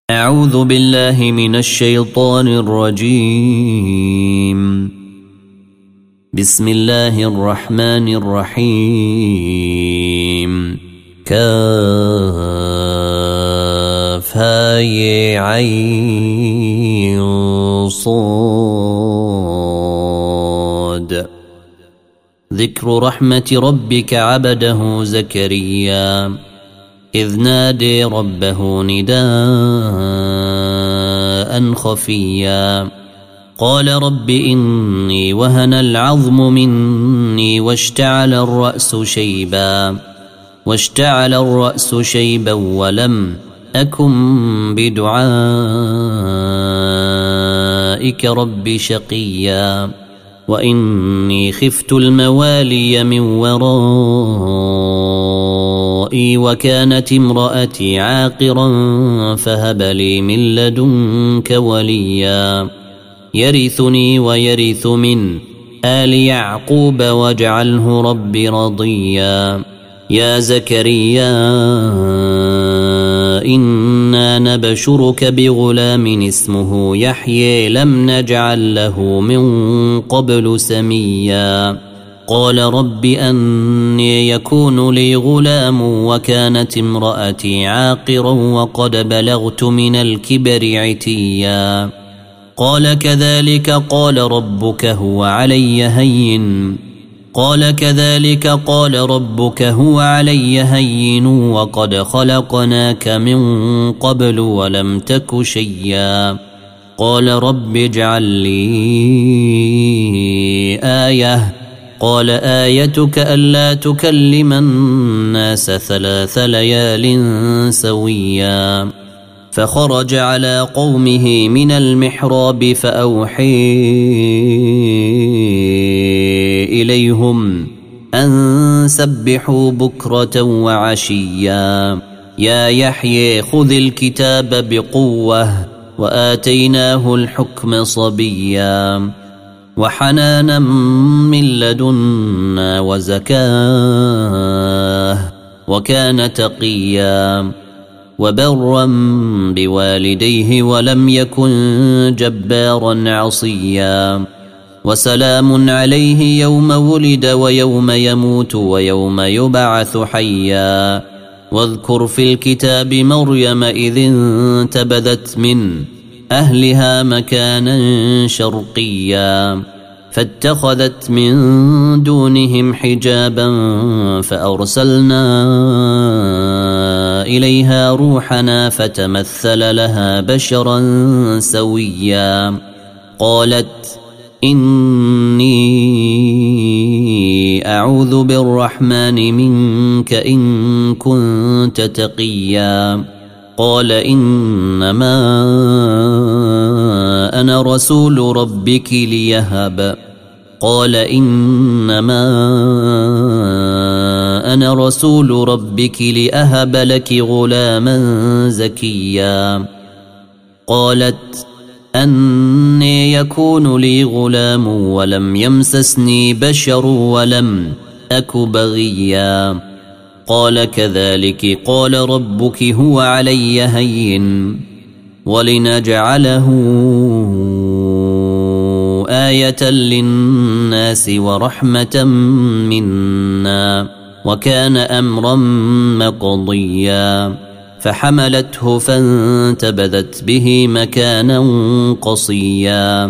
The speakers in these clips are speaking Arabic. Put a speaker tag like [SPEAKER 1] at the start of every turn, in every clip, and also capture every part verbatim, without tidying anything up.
[SPEAKER 1] أعوذ بالله من الشيطان الرجيم. بسم الله الرحمن الرحيم. كافها يا عين صاد. ذكر رحمة ربك عبده زكريا إذ نادي ربه نداء خفيا قال رب إني وهن العظم مني واشتعل الرأس شيبا واشتعل الرأس شيبا ولم أكن بدعائك رب شقيا وإني خفت الموالي من ورائي وكانت امرأتي عاقرا فهب لي من لدنك وليا يرثني ويرث من آل يعقوب واجعله رب رضيا. يا زكريا إنا نبشرك بغلام اسمه يحيى لم نجعل له من قبل سميا قال رب أني يكون لي غلام وكانت امرأتي عاقرا وقد بلغت من الكبر عتيا قال كذلك قال ربك هو علي هين قال كذلك قال ربك هو علي هين وقد خلقناك من قبل ولم تك شيئا قال رب اجعل لي آية قال آيتك ألا تكلم الناس ثلاث ليال سويا فخرج على قومه من المحراب فأوحي إليهم أن سبحوا بكرة وعشيا يا يحيى خذ الكتاب بقوة وآتيناه الحكم صبيا وحنانا من لدنا وزكاه وكان تقيا وبرا بوالديه ولم يكن جبارا عصيا وسلام عليه يوم ولد ويوم يموت ويوم يبعث حيا واذكر في الكتاب مريم إذ انتبذت من أهلها مكانا شرقيا فاتخذت من دونهم حجابا فأرسلنا إليها روحنا فتمثل لها بشرا سويا قالت إني أعوذ بالرحمن منك إن كنت تقيا قال إنما أنا رسول ربك ليهب قال إنما أنا رسول ربك لأهب لك غلاما زكيا قالت أني يكون لي غلام ولم يمسسني بشر ولم أك بغيا قال كذلك قال ربك هو علي هين ولنجعله آية للناس ورحمة منا وكان أمرا مقضيا فحملته فانتبذت به مكانا قصيا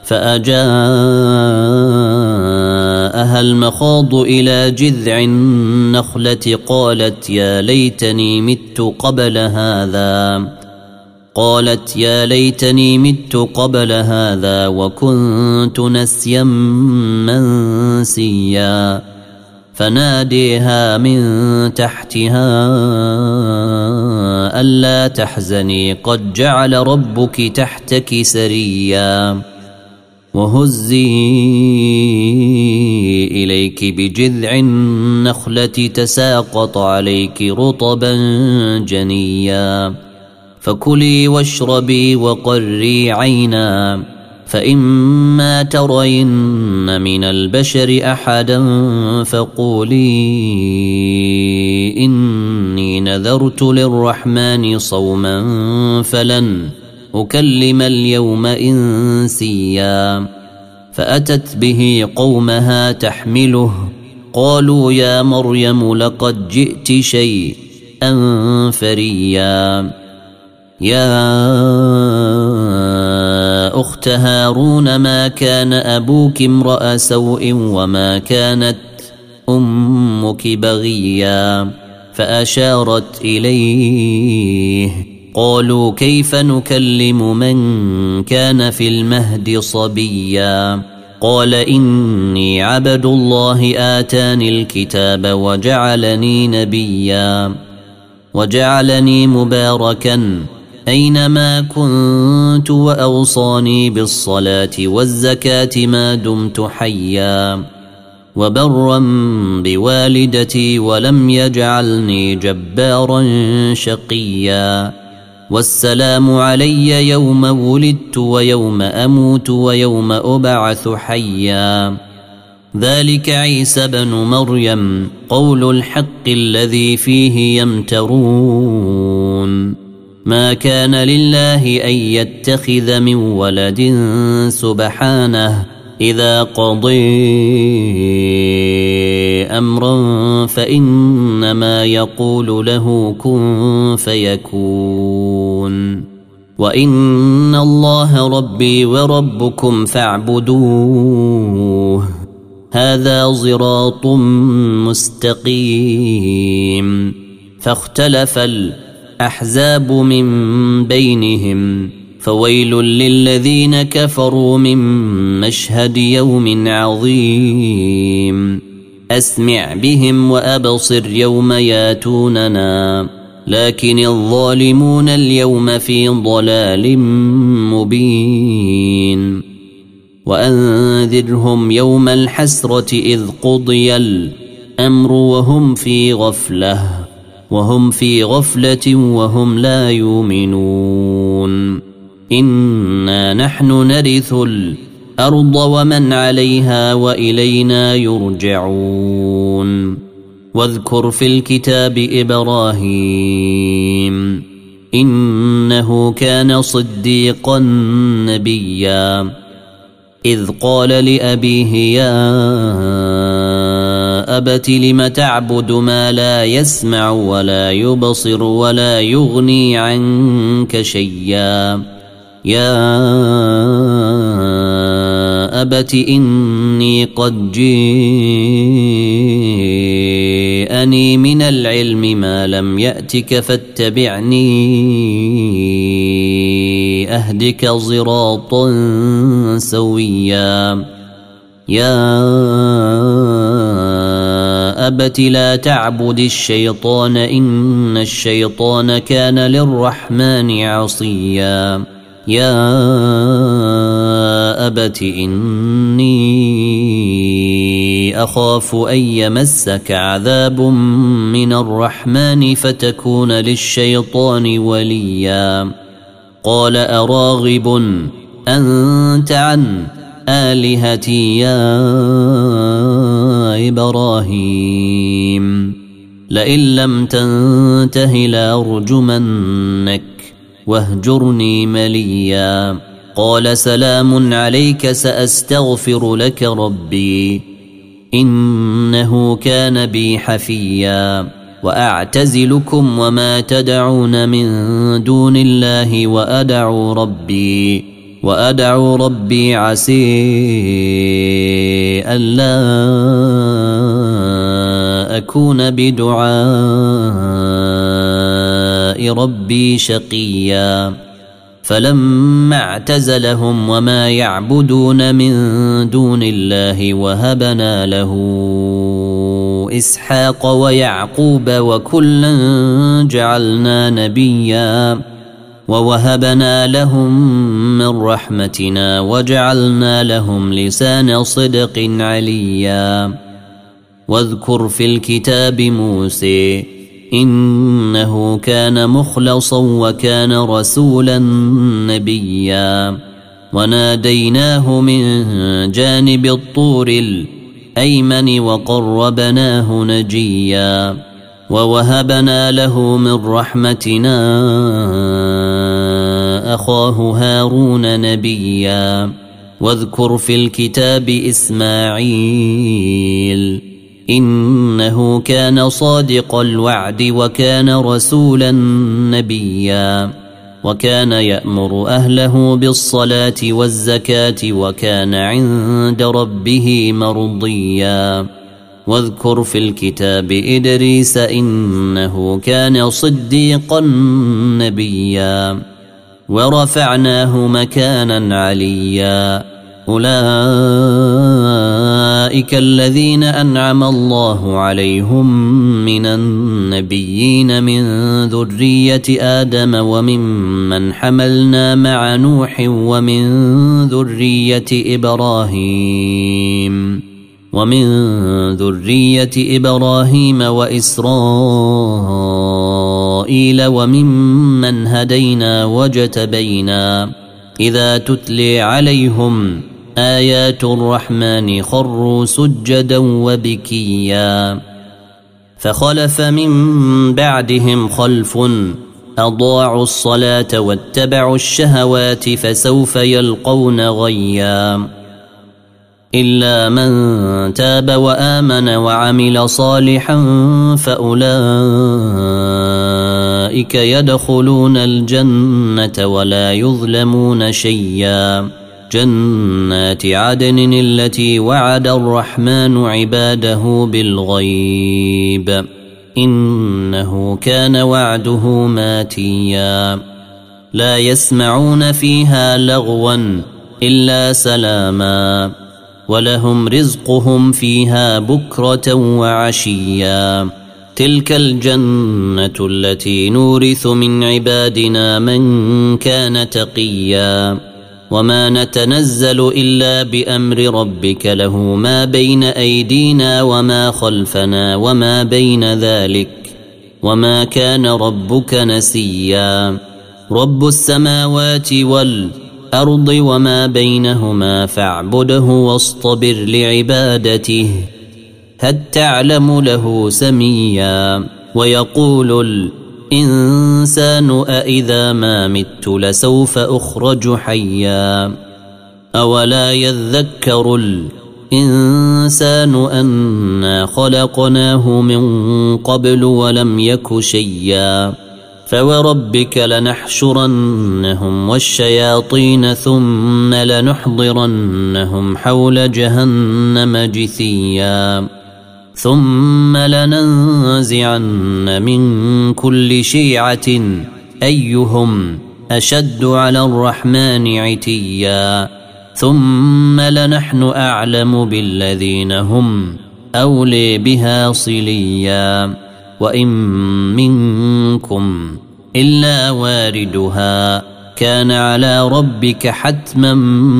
[SPEAKER 1] فأجاءها المخاض إلى جذع النخلة قالت يا ليتني مت قبل هذا قالت يا ليتني مت قبل هذا وكنت نسيا منسيا فناديها من تحتها ألا تحزني قد جعل ربك تحتك سريا وهزي إليك بجذع النخلة تساقط عليك رطبا جنيا فكلي واشربي وقري عينا فإما ترين من البشر أحدا فقولي إني نذرت للرحمن صوما فلن أكلم اليوم إنسيا فأتت به قومها تحمله قالوا يا مريم لقد جئت شيئا فريا يا أخت هارون ما كان أبوك امرأ سوء وما كانت أمك بغيا فأشارت إليه قالوا كيف نكلم من كان في المهد صبيا قال إني عبد الله آتاني الكتاب وجعلني نبيا وجعلني مباركا أينما كنت وأوصاني بالصلاة والزكاة ما دمت حيا وبرا بوالدتي ولم يجعلني جبارا شقيا والسلام علي يوم ولدت ويوم أموت ويوم أبعث حيا ذلك عيسى بن مريم قول الحق الذي فيه يمترون ما كان لله أن يتخذ من ولد سبحانه إذا قضي أمرا فإنما يقول له كن فيكون وإن الله ربي وربكم فاعبدوه هذا صراط مستقيم فاختلف الأحزاب من بينهم فويل للذين كفروا من مشهد يوم عظيم أسمع بهم وأبصر يوم ياتوننا لكن الظالمون اليوم في ضلال مبين وأنذرهم يوم الحسرة إذ قضي الأمر وهم في غفلة وهم في غفلة وهم لا يؤمنون إنا نحن نرث الأرض ومن عليها وإلينا يرجعون واذكر في الكتاب إبراهيم إنه كان صديقا نبيا إذ قال لأبيه يا أبت لم تعبد ما لا يسمع ولا يبصر ولا يغني عنك شيئا يا أبت إني قد جيءني من العلم ما لم يأتك فاتبعني أهدك صراطا سويا يا أبت لا تعبد الشيطان إن الشيطان كان للرحمن عصيا يا أبت إني أخاف أن يمسك عذاب من الرحمن فتكون للشيطان وليا قال أراغب أنت عن آلهتي يا إبراهيم لئن لم تنته لأرجمنك واهجرني مليا قال سلام عليك سأستغفر لك ربي إنه كان بي حفيا وأعتزلكم وما تدعون من دون الله وأدعو ربي وأدعو ربي عسي ألا أكون بدعاء ربي شقيا فلما اعتزلهم وما يعبدون من دون الله وهبنا له إسحاق ويعقوب وكلا جعلنا نبيا ووهبنا لهم من رحمتنا وجعلنا لهم لسان صدق عليا واذكر في الكتاب موسى إنه كان مخلصا وكان رسولا نبيا وناديناه من جانب الطور الأيمن وقربناه نجيا ووهبنا له من رحمتنا أخاه هارون نبيا واذكر في الكتاب إسماعيل إنه كان صادق الوعد وكان رسولا نبيا وكان يأمر أهله بالصلاة والزكاة وكان عند ربه مرضيا واذكر في الكتاب إدريس إنه كان صديقا نبيا ورفعناه مكانا عليا أولئك الذين أنعم الله عليهم من النبيين من ذرية آدم وممن حملنا مع نوح ومن ذرية إبراهيم ومن ذرية إبراهيم وإسرائيل وممن هدينا وجتبينا إذا تتلي عليهم آيات الرحمن خروا سجدا وبكيا فخلف من بعدهم خلف أضاعوا الصلاة واتبعوا الشهوات فسوف يلقون غيا إلا من تاب وآمن وعمل صالحا فأولئك يدخلون الجنة ولا يظلمون شيئا جنات عدن التي وعد الرحمن عباده بالغيب إنه كان وعده ماتيا لا يسمعون فيها لغوا إلا سلاما ولهم رزقهم فيها بكرة وعشيا تلك الجنة التي نورث من عبادنا من كان تقيا وما نتنزل إلا بأمر ربك له ما بين أيدينا وما خلفنا وما بين ذلك وما كان ربك نسيا رب السماوات والأرض وما بينهما فاعبده واصطبر لعبادته هل تعلم له سميا ويقول الإنسان أإذا ما مت لسوف أخرج حيا أولا يذكر الإنسان أنا خلقناه من قبل ولم يك شيئا فوربك لنحشرنهم والشياطين ثم لنحضرنهم حول جهنم جثيا ثم لننزعن من كل شيعة أيهم أشد على الرحمن عتيا ثم لنحن أعلم بالذين هم أولي بها صليا وإن منكم إلا واردها كان على ربك حتما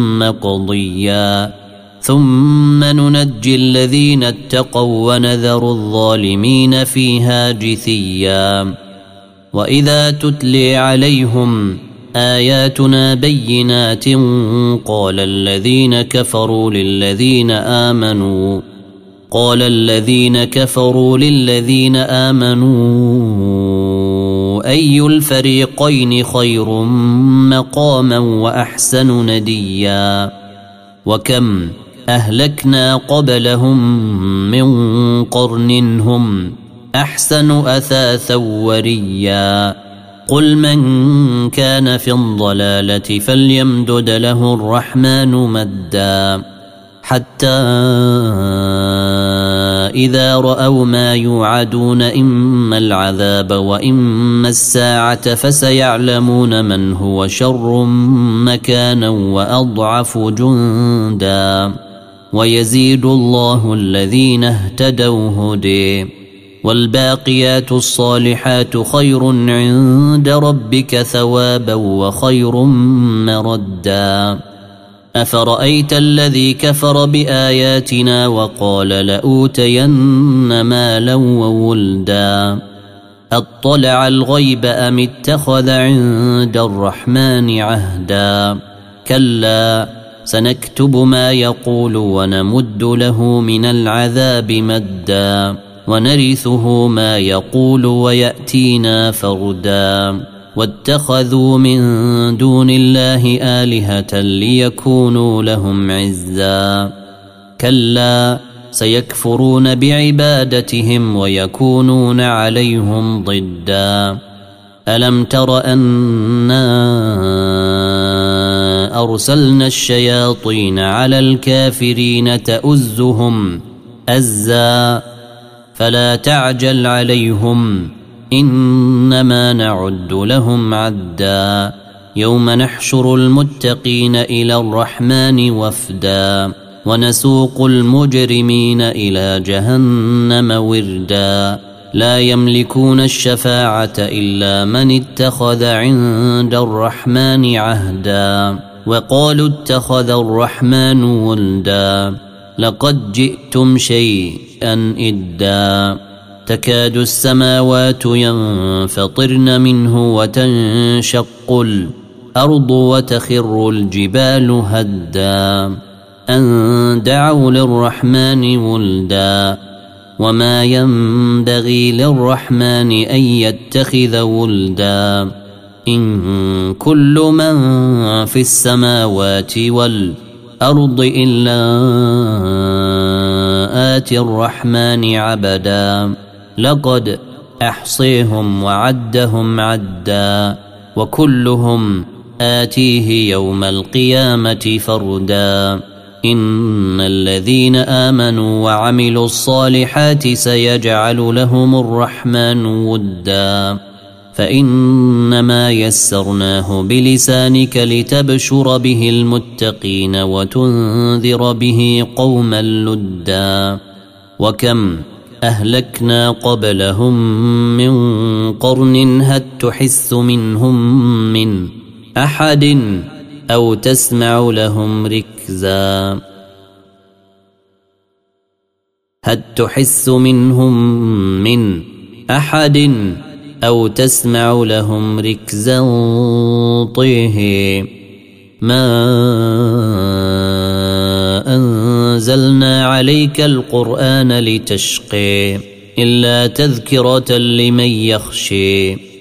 [SPEAKER 1] مقضيا ثم ننجي الذين اتقوا ونذر الظالمين فيها جثيا وإذا تتلي عليهم آياتنا بينات قال الذين كفروا للذين آمنوا قال الذين كفروا للذين آمنوا أي الفريقين خير مقاما وأحسن نديا وكم أهلكنا قبلهم من قرن هم أحسن أثاثا وريا قل من كان في الضلالة فليمدد له الرحمن مدا حتى إذا رأوا ما يوعدون إما العذاب وإما الساعة فسيعلمون من هو شر مكانا وأضعف جندا ويزيد الله الذين اهتدوا هدي والباقيات الصالحات خير عند ربك ثوابا وخير مردا أفرأيت الذي كفر بآياتنا وقال لأوتين مالا وولدا أطلع الغيب أم اتخذ عند الرحمن عهدا كلا سنكتب ما يقول ونمد له من العذاب مدا ونرثه ما يقول ويأتينا فردا واتخذوا من دون الله آلهة ليكونوا لهم عزا كلا سيكفرون بعبادتهم ويكونون عليهم ضدا ألم تر أنا أرسلنا الشياطين على الكافرين تؤزهم أزا فلا تعجل عليهم إنما نعد لهم عدا يوم نحشر المتقين إلى الرحمن وفدا ونسوق المجرمين إلى جهنم وردا لا يملكون الشفاعة إلا من اتخذ عند الرحمن عهدا وقالوا اتخذ الرحمن ولدا لقد جئتم شيئا إدا تكاد السماوات ينفطرن منه وتنشق الأرض وتخر الجبال هدا أن دعوا للرحمن ولدا وما ينبغي للرحمن أن يتخذ ولدا إن كل من في السماوات والأرض إلا آتي الرحمن عبدا لقد أحصيهم وعدهم عدا وكلهم آتيه يوم القيامة فردا إن الذين آمنوا وعملوا الصالحات سيجعل لهم الرحمن ودا فإنما يسرناه بلسانك لتبشر به المتقين وتنذر به قوما لدا وكم أهلكنا قبلهم من قرن هل تحس منهم من أحد أو تسمع لهم ركزا هل تحس منهم من أحد أو تسمع لهم ركزا طيه ما أنزلنا عليك القرآن لتشقي إلا تذكرة لمن يخشي